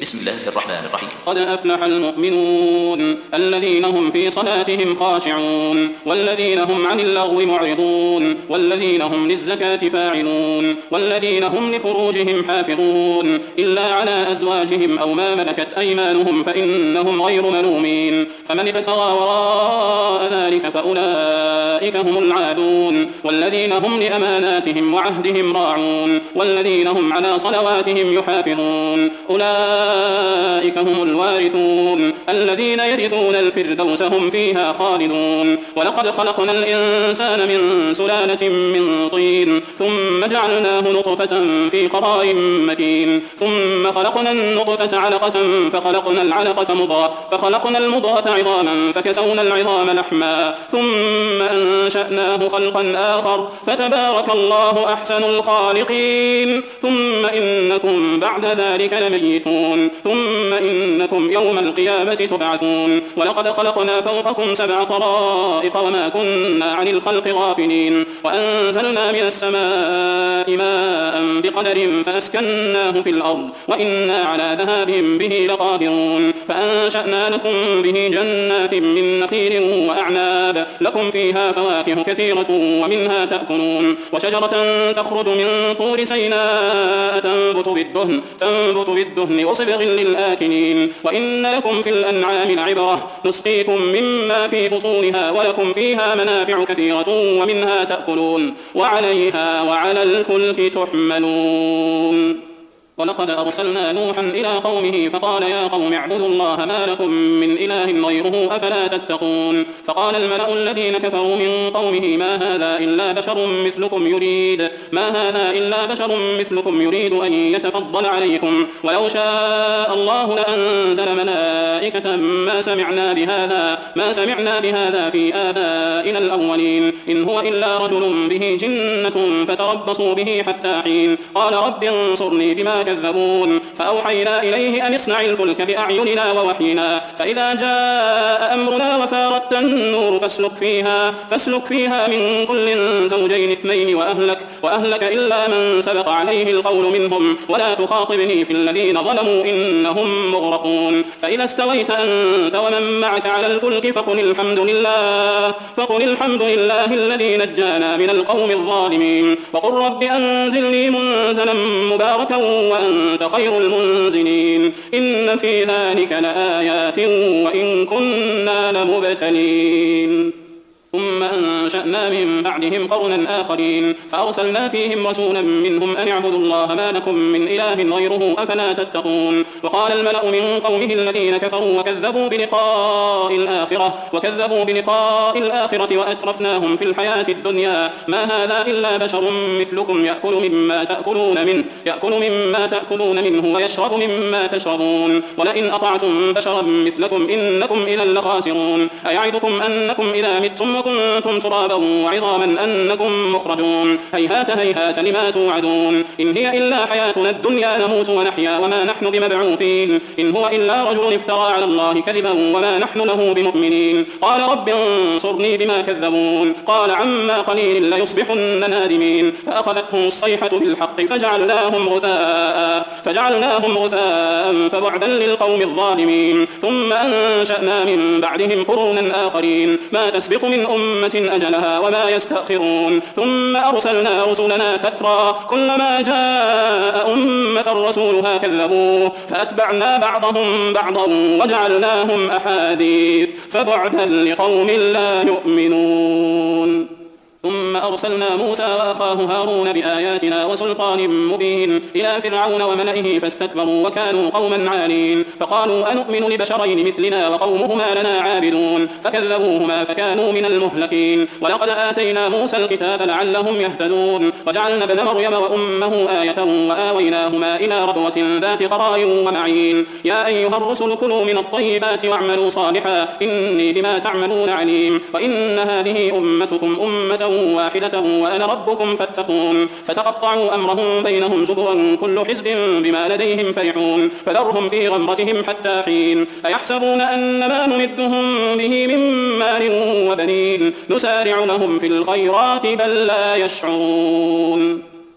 بسم الله الرحمن الرحيم. قد أفلح المؤمنون الذين هم في صلاتهم خاشعون والذين هم عن اللغو معرضون والذين هم للزكاة فاعلون والذين هم لفروجهم حافظون إلا على أزواجهم أو ما ملكت أيمانهم فإنهم غير ملومين فمن ابتغى وراء ذلك فأولئك هم العادون والذين هم لأماناتهم وعهدهم راعون والذين هم على صلواتهم يحافظون أولئك هم الوارثون الذين يرثون الفردوس هم فيها خالدون ولقد خلقنا الإنسان من سلالة من طين ثم جعلناه نطفة في قرار مكين ثم خلقنا النطفة علقة فخلقنا العلقة مضغة فخلقنا المضغة عظاما فكسونا العظام لحما ثم أنشأناه خلقا آخر فتبارك الله أحسن الخالقين ثم إنكم بعد ذلك لميتون ثم إنكم يوم القيامة تبعثون ولقد خلقنا فوقكم 7 طرائق وما كنا عن الخلق غافلين وأنزلنا من السماء ماء بقدر فأسكناه في الأرض وإنا على ذهاب به لقادرون فأنشأنا لكم به جنات من نخيل وأعناب لكم فيها فواكه كثيرة ومنها تأكلون وشجرة تخرج من طور سيناء تنبت بالدهن وصبغ للآكلين وإن لكم في الأنعام لعبرة نسقيكم مما في بطونها ولكم فيها منافع كثيرة ومنها تأكلون وعليها وعلى الفلك تحملون ولقد أرسلنا نوحا إلى قومه فقال يا قوم اعبدوا الله ما لكم من إله غيره أفلا تتقون فقال الملأ الذين كفروا من قومه ما هذا إلا بشر مثلكم يريد أن يتفضل عليكم ولو شاء الله لأنزل ملائكة ما سمعنا بهذا في آبائنا الأولين إن هو إلا رجل به جنة فتربصوا به حتى حين قال رب انصرني بما كذبون فأوحينا إليه أن اصنع الفلك بأعيننا ووحينا فإذا جاء أمرنا وفارت النور فاسلك فيها من كل زوجين 2 وأهلك إلا من سبق عليه القول منهم ولا تخاطبني في الذين ظلموا إنهم مغرقون فإذا استويت أنت ومن معك على الفلك فقل الحمد لله الذي نجانا من القوم الظالمين وقل رب أنزلني منزلا مباركا وأنت خير المنزلين إن في ذلك لآيات وإن كنا لمبتلين ثم أنشأنا من بعدهم قرنا آخرين فأرسلنا فيهم رسولا منهم أن اعبدوا الله ما لكم من إله غيره أفلا تتقون وقال الملأ من قومه الذين كفروا وكذبوا بلقاء الآخرة وأترفناهم في الحياة الدنيا ما هذا إلا بشر مثلكم يأكل مما تأكلون منه ويشرب مما تشربون ولئن أطعتم بشرا مثلكم إنكم إذا لخاسرون أيعدكم أنكم إذا متم وكنتم ترابا وعظاما أنكم مخرجون هيهات لما توعدون إن هي إلا حياتنا الدنيا نموت ونحيا وما نحن بمبعوثين إن هو إلا رجل افترى على الله كذبا وما نحن له بمؤمنين قال رب انصرني بما كذبون قال عما قليل ليصبحن نادمين فأخذتهم الصيحة بالحق فجعلناهم غثاء فبعدا للقوم الظالمين ثم أنشأنا من بعدهم قرونا آخرين ما تسبق من أمة أجلها وما يستأخرون ثم أرسلنا رسلنا تترى كلما جاء أمة رسولها كذبوه فأتبعنا بعضهم بعضا وجعلناهم أحاديث فبعدا لقوم لا يؤمنون ثم أرسلنا موسى وأخاه هارون بآياتنا وسلطان مبين إلى فرعون وملئه فاستكبروا وكانوا قوما عالين فقالوا أنؤمن لبشرين مثلنا وقومهما لنا عابدون فكذبوهما فكانوا من المهلكين ولقد آتينا موسى الكتاب لعلهم يهتدون وجعلنا ابن مريم وأمه آية وآويناهما إلى ربوة ذات قرار ومعين يا أيها الرسل كلوا من الطيبات واعملوا صالحا إني بما تعملون عليم وإن هذه أمتكم أمة واحدة وأنا ربكم فاتقون فتقطعوا أمرهم بينهم زبرا كل حزب بما لديهم فرحون فذرهم في غمرتهم حتى حين أيحسبون أن ما نمدهم به من مال وبنين نسارع لهم في الخيرات بل لا يشعرون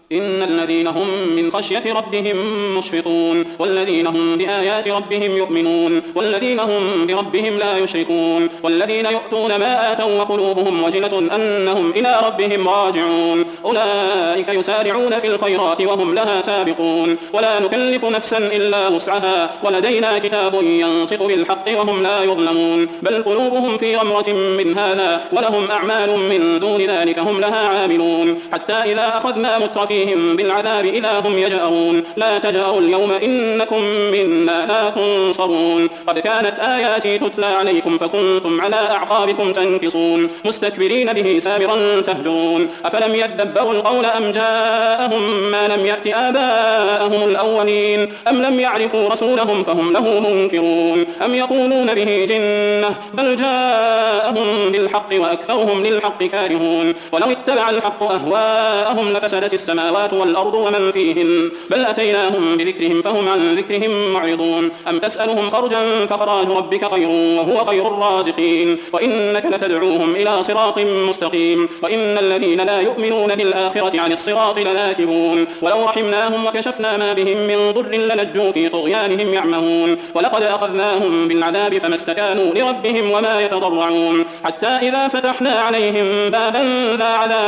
إن الذين هم من خشية ربهم مشفقون والذين هم بآيات ربهم يؤمنون والذين هم بربهم لا يشركون والذين يؤتون ما آتوا وقلوبهم وجلة أنهم إلى ربهم راجعون أولئك يسارعون في الخيرات وهم لها سابقون ولا نكلف نفسا إلا وسعها ولدينا كتاب ينطق بالحق وهم لا يظلمون بل قلوبهم في غمرة من هذا ولهم أعمال من دون ذلك هم لها عاملون حتى إذا أخذنا مترفين بالعذاب إذا هم يجأرون لا تجأروا اليوم إنكم منا لا تنصرون قد كانت آياتي تتلى عليكم فكنتم على أعقابكم تنكصون مستكبرين به سامرا تهجرون أفلم يدبروا القول أم جاءهم ما لم يأت آباءهم الأولين أم لم يعرفوا رسولهم فهم له منكرون أم يقولون به جنة بل جاءهم بالحق وأكثرهم للحق كارهون ولو اتبع الحق أهواءهم لفسدت السماوات والأرض ومن فيهن بل أتيناهم بذكرهم فهم عن ذكرهم معرضون أم تسألهم خرجا فخراج ربك خير وهو خير الرازقين وإنك لتدعوهم إلى صراط مستقيم وإن الذين لا يؤمنون بالآخرة عن الصراط لناكبون ولو رحمناهم وكشفنا ما بهم من ضر للجوا في طغيانهم يعمهون ولقد أخذناهم بالعذاب فما استكانوا لربهم وما يتضرعون حتى إذا فتحنا عليهم بابا ذا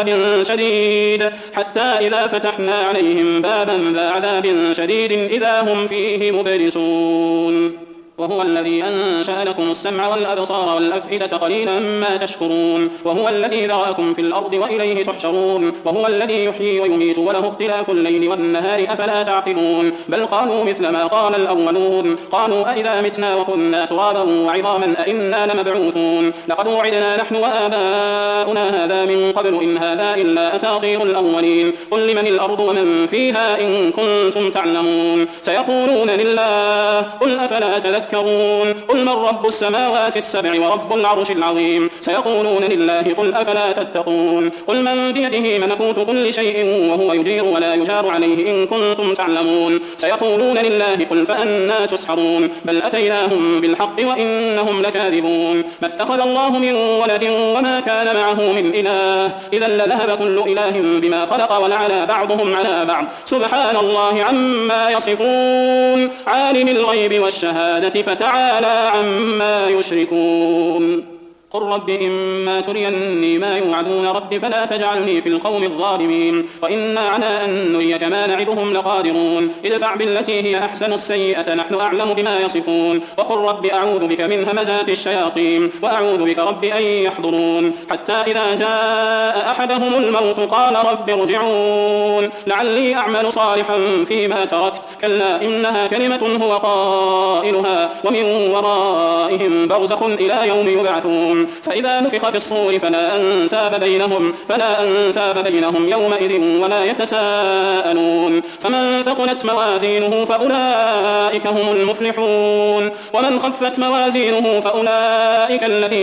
عذاب شديد إذا هم فيه مبلسون وهو الذي أنشأ لكم السمع والأبصار والأفئدة قليلا ما تشكرون وهو الذي ذرأكم في الأرض وإليه تحشرون وهو الذي يحيي ويميت وله اختلاف الليل والنهار أفلا تعقلون بل قالوا مثل ما قال الأولون قالوا أئذا متنا وكنا ترابا وعظاما أئنا لمبعوثون لقد وعدنا نحن وآباؤنا هذا من قبل إن هذا إلا أساطير الأولين قل لمن الأرض ومن فيها إن كنتم تعلمون سيقولون لله قل أفلا تذكرون قل من رب السماوات السبع ورب العرش العظيم سيقولون لله قل أفلا تتقون قل من بيده ملكوت كل شيء وهو يجير ولا يجار عليه إن كنتم تعلمون سيقولون لله قل فأنا تسحرون بل أتيناهم بالحق وإنهم لكاذبون ما اتخذ الله من ولد وما كان معه من إله إذا لذهب كل إله بما خلق ولعلى بعضهم على بعض سبحان الله عما يصفون عالم الغيب والشهادة فتعالى عما يشركون قل رب إما تريني ما يوعدون رب فلا تجعلني في القوم الظالمين وإنا على أن نريك ما نعدهم لقادرون ادفع بالتي هي أحسن السيئة نحن أعلم بما يصفون وقل رب أعوذ بك من همزات الشياطين وأعوذ بك رب أن يحضرون حتى إذا جاء أحدهم الموت قال رب ارجعون لعلي أعمل صالحا فيما تركت كلا إنها كلمة هو قائلها ومن ورائهم برزخ إلى يوم يبعثون فإذا نفخ في الصور فلا أنساب بينهم يومئذ ولا يتساءلون فمن ثقلت موازينه فأولئك هم المفلحون ومن خفت موازينه فأولئك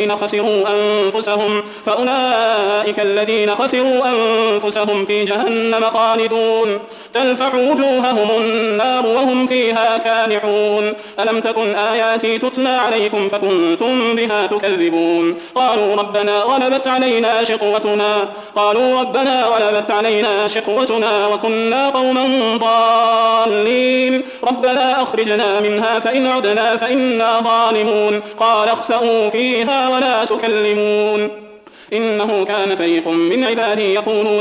الذين خسروا أنفسهم في جهنم خالدون تلفح وجوههم النار وهم فيها كالحون ألم تكن آياتي تتلى عليكم فكنتم بها تكذبون قالوا ربنا غلبت علينا شقوتنا وكنا قوما ضالين ربنا أخرجنا منها فإن عدنا فإنا ظالمون قال اخسئوا فيها ولا تكلمون إنه كان فريق من عبادي يقولون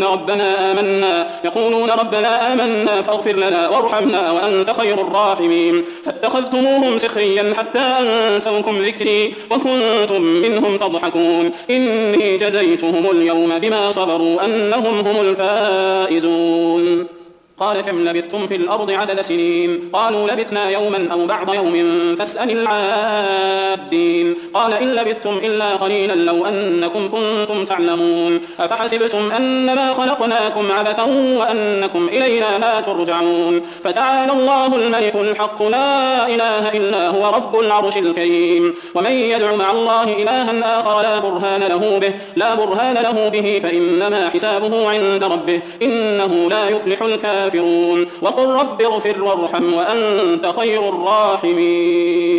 ربنا آمنا فاغفر لنا وارحمنا وأنت خير الراحمين فاتخذتموهم سخريا حتى أنسوكم ذكري وكنتم منهم تضحكون إني جزيتهم اليوم بما صبروا أنهم هم الفائزون قال كم لبثتم في الأرض عدد سنين قالوا لبثنا يوما أو بعض يوم فاسأل العادين قال إن لبثتم إلا قليلا لو أنكم كنتم تعلمون أفحسبتم أنما خلقناكم عبثا وأنكم إلينا لا ترجعون فتعالى الله الملك الحق لا إله إلا هو رب العرش الكريم ومن يدع مع الله إلها آخر لا برهان له به فإنما حسابه عند ربه إنه لا يفلح الكافرون وقل رب اغفر وارحم وأنت خير الراحمين.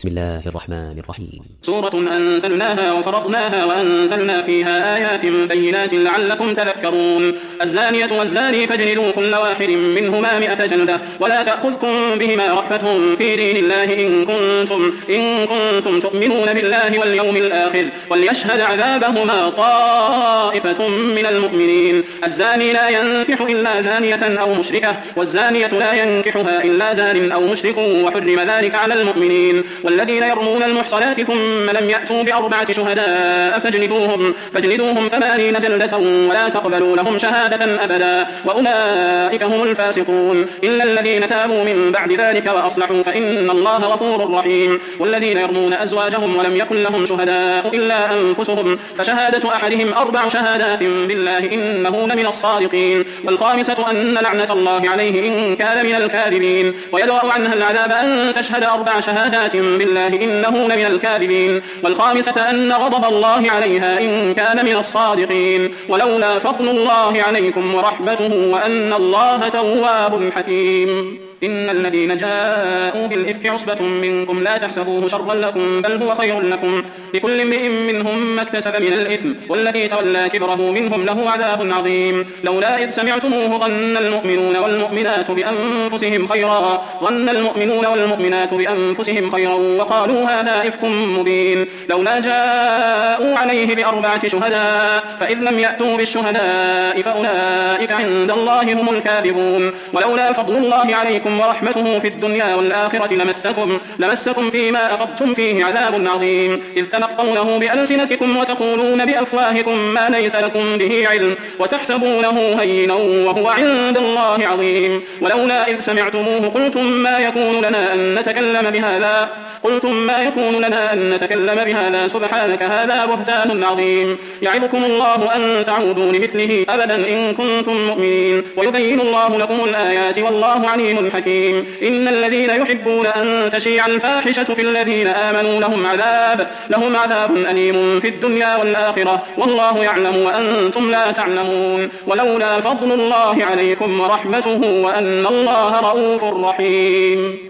بسم الله الرحمن الرحيم. سورة أنزلناها وفرضناها وأنزلنا فيها آيات بينات لعلكم تذكرون. الزانية والزاني فاجلدوا كل واحد منهما 100 جلدة ولا تأخذكم بهما رأفة في دين الله إن كنتم تؤمنون بالله واليوم الآخر وليشهد عذابهما طائفة من المؤمنين. الزاني لا ينكح إلا زانية أو مشركة والزانية لا ينكحها إلا زان أو مشرك وحرم ذلك على المؤمنين. والذين يرمون المحصنات ثم لم يأتوا ب4 شهداء فاجلدوهم 80 جلدة ولا تقبلوا لهم شهادة أبدا وأولئك هم الفاسقون. إلا الذين تابوا من بعد ذلك وأصلحوا فإن الله غفور رحيم. والذين يرمون أزواجهم ولم يكن لهم شهداء إلا أنفسهم فشهادة أحدهم 4 شهادات بالله إنه لمن الصادقين. والخامسة أن لعنة الله عليه إن كان من الكاذبين. ويدرأ عنها العذاب أن تشهد 4 شهادات بالله إنه لمن الكاذبين. والخامسة أن غضب الله عليها إن كان من الصادقين. ولولا فضل الله عليكم ورحمته وأن الله تواب حكيم. إن الذين جاءوا بالإفك عصبة منكم لا تحسبوه شرا لكم بل هو خير لكم لكل امرئ منهم ما اكتسب من الإثم والذي تولى كبره منهم له عذاب عظيم. لولا إذ سمعتموه ظن المؤمنون والمؤمنات بأنفسهم خيرا وقالوا هذا إفك مبين. لولا جاءوا عليه ب4 شهداء فإذ لم يأتوا بالشهداء فأولئك عند الله هم الكاذبون. ولولا فضل الله عليكم ورحمته في الدنيا والآخرة لمسكم فيما أخذتم فيه عذاب عظيم إذ تلقونه بألسنتكم وتقولون بأفواهكم ما ليس لكم به علم وتحسبونه هينا وهو عند الله عظيم. ولولا إذ سمعتموه قلتم ما يكون لنا أن نتكلم بهذا سبحانك هذا بهتان عظيم. يعظكم الله أن تعودوا لمثله أبدا إن كنتم مؤمنين ويبين الله لكم الآيات والله عليم حكيم. إن الذين يحبون أن تشيع الفاحشة في الذين آمنوا لهم عذاب أليم في الدنيا والآخرة والله يعلم وأنتم لا تعلمون. ولولا فضل الله عليكم ورحمته وأن الله رؤوف رحيم.